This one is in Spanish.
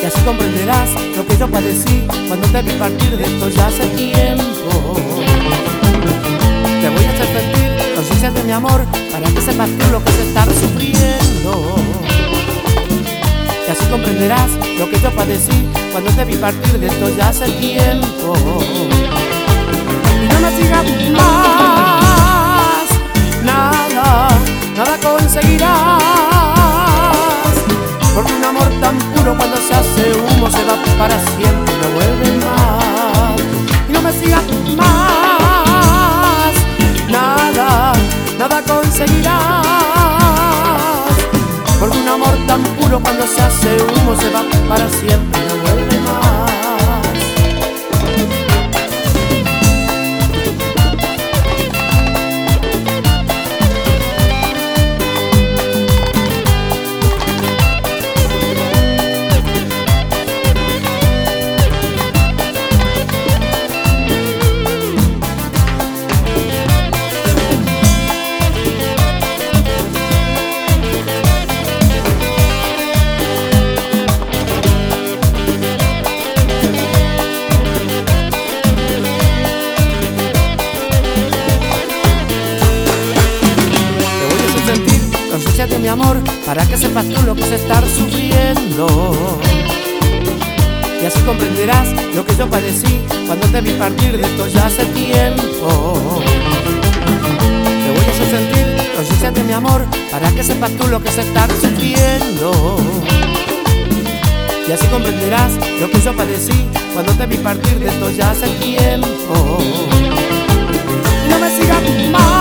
Y así comprenderás lo que yo padecí cuando te vi partir de esto ya hace tiempo. Te voy a hacer sentir conciencia de mi amor para que sepas tú lo que es estar sufriendo. Y así comprenderás lo que yo padecí cuando te vi partir de esto ya hace tiempo. Y no me sigas más, nada conseguirás, porque un amor tan puro cuando se hace humo se va para siempre y no vuelve más. Y no me sigas más, nada conseguirás, porque un amor tan puro cuando se hace humo se va para siempre y no vuelve más. Conciencia de mi amor para que sepas tú lo que es estar sufriendo. Y así comprenderás lo que yo padecí cuando te vi partir de esto ya hace tiempo. Te voy a hacer sentir conciencia de mi amor para que sepas tú lo que es estar sufriendo. Y así comprenderás lo que yo padecí cuando te vi partir de esto ya hace tiempo. Y no me sigas más.